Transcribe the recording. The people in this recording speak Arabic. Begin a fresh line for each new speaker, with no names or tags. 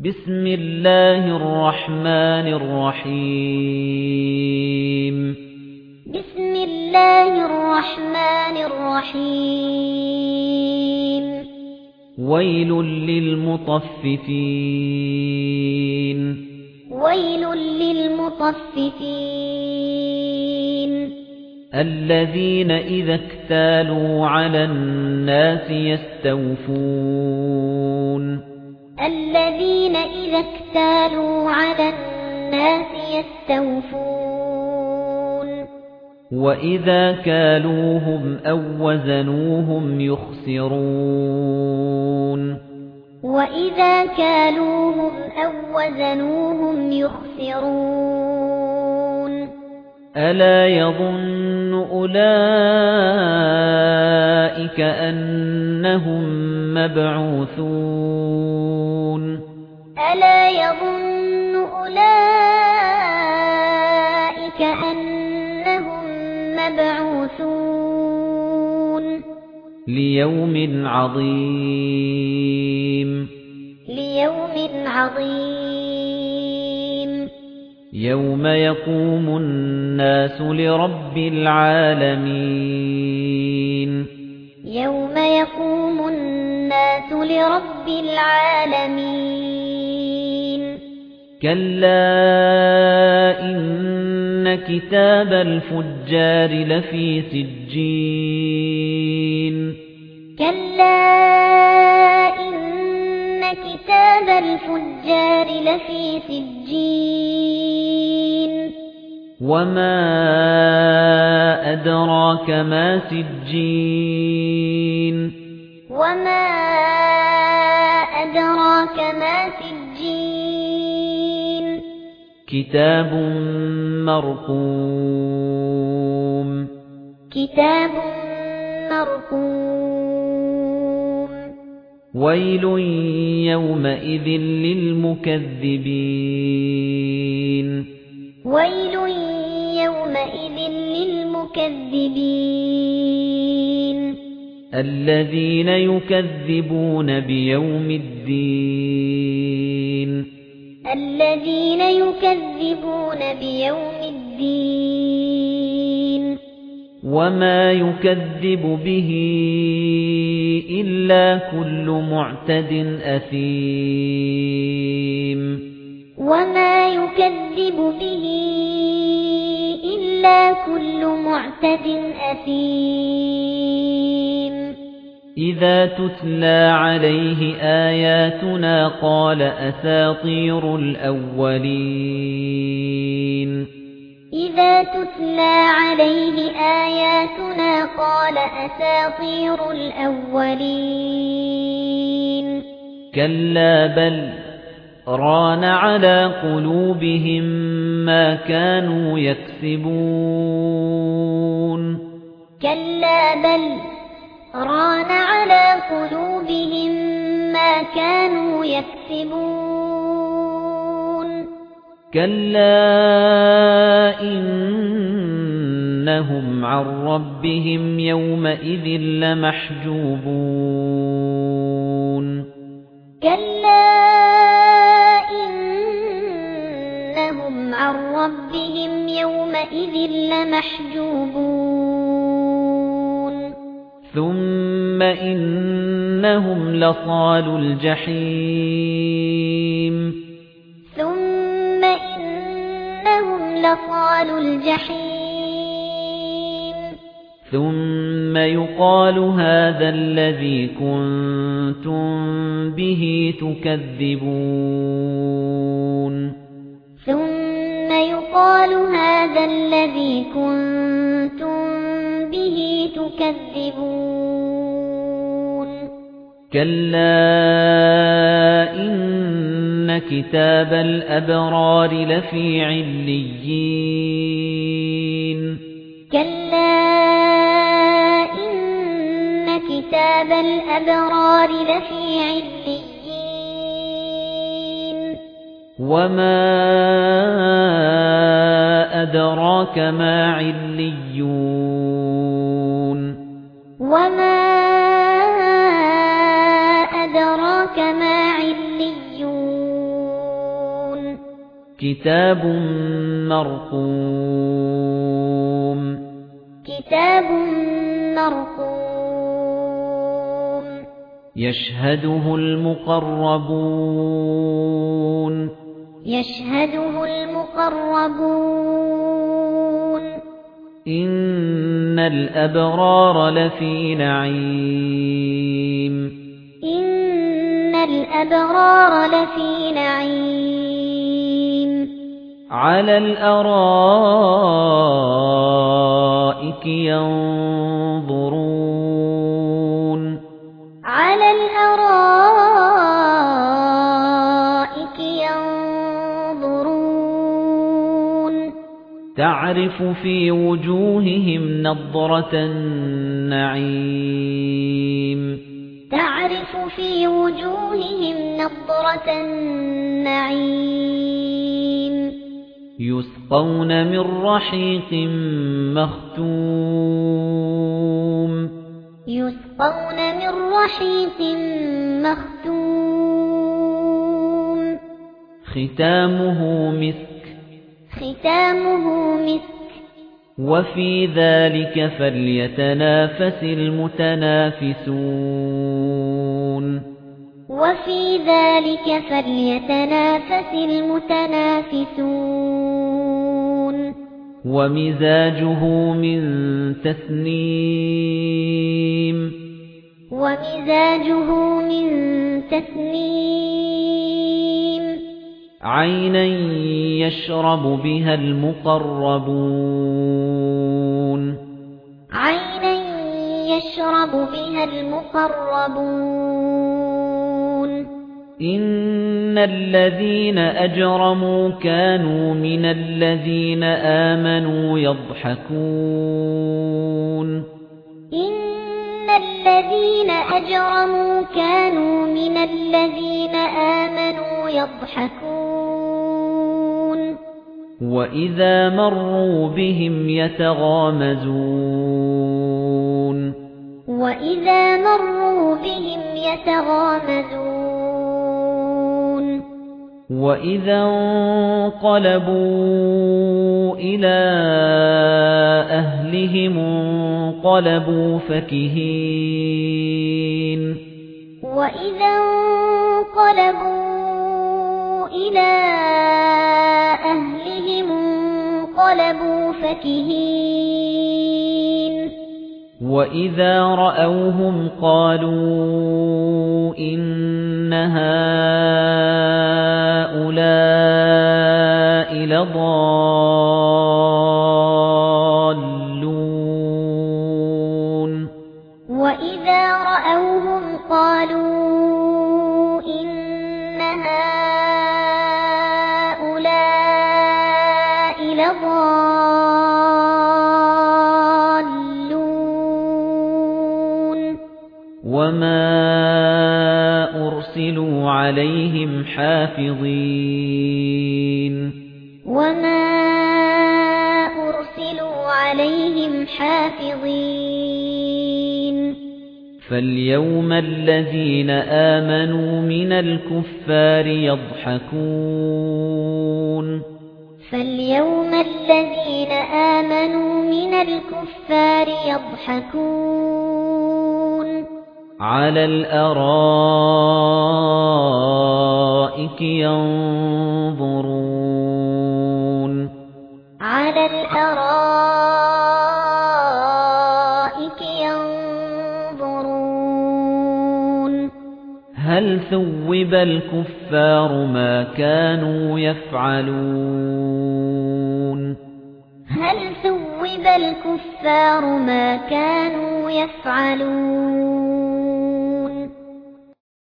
بسم الله الرحمن الرحيم
بسم الله الرحمن الرحيم
ويل للمطففين
ويل للمطففين
الذين إذا اكتالوا على الناس يستوفون
الذين إذا اكتالوا على الناس يستوفون
وإذا كالوهم أو وزنوهم يخسرون
وإذا كالوهم أو وزنوهم يخسرون
ألا يظن أولئك أنهم مبعوثون
ألا يظن أولئك أنهم مبعوثون
ليوم عظيم
ليوم عظيم
يوم يقوم الناس لرب العالمين
يوم يقوم الناس لرب العالمين
كلا إن كتاب الفجار لفي سجين
كلا إن كتاب الفجار لفي سجين
وما أدراك ما سجين
وما أدراك ما سجين
كتاب مرقوم
كتاب مرقوم
ويل يومئذ للمكذبين
ويل يومئذ للمكذبين
الذين يكذبون بيوم الدين
الذين يكذبون بيوم الدين
وما يكذب به إلا كل معتد أثيم
وما يكذب به إلا كل معتد أثيم
إذا تتلى عليه آياتنا قال أساطير الأولين
إذا تتلى عليه آياتنا قال أساطير الأولين
كلا بل ران على قلوبهم ما كانوا يكسبون
كلا بل ران على قلوبهم ما كانوا يكسبون
كلا إنهم عن ربهم يومئذ لمحجوبون
كلا إنهم عن ربهم يومئذ لمحجوبون
ثم إنهم لصالو الجحيم
ثم إنهم لصالو الجحيم
ثم يقال هذا الذي كنتم به تكذبون
ثم يقال هذا الذي كنتم به تكذبون
كلا إن كتاب الأبرار لفي عليين
كلا إن كتاب الأبرار لفي عليين
وما أدراك ما عليون
وما أدراك ما عليون
كتاب مرقوم
كتاب مرقوم
يشهده المقربون
يشهده المقربون
إن الأبرار لفي نعيم
إن الأبرار لفي نعيم
على الأرائك ينظرون
على الأرائك ينظرون
تعرف في وجوههم نضرة النعيم
تعرف في وجوههم نضرة النعيم
يسقون من رحيق مختوم
يسقون من رحيق مختوم
ختامه مسك
ختامه مسك
وفي ذلك فليتنافس المتنافسون
وفي ذلك فليتنافس المتنافسون
ومزاجه من تسنيم
ومزاجه من تسنيم
عينا يشرب بها المقربون
عينا يشرب بها المقربون
إن الذين أجرموا كانوا من الذين آمنوا يضحكون
إن الذين أجرموا كانوا من الذين آمنوا يضحكون
وإذا مروا بهم يتغامزون
وإذا مروا بهم يتغامزون
وإذا انقلبوا إلى أهلهم انقلبوا فكهين
وإذا انقلبوا إلى أهلهم انقلبوا فكهين
وإذا رأوهم قالوا إن هؤلاء لضالون
وإذا رأوهم قالوا إن هؤلاء لضالون
وما أرسلوا عليهم حافظين
وما أرسلوا عليهم حافظين
فاليوم الذين آمنوا من الكفار يضحكون
فاليوم الذين آمنوا من الكفار يضحكون
على الأرائك ينظرون
على الأرائك ينظرون
هل ثوب الكفار ما كانوا يفعلون
هل ثوب الكفار ما كانوا يفعلون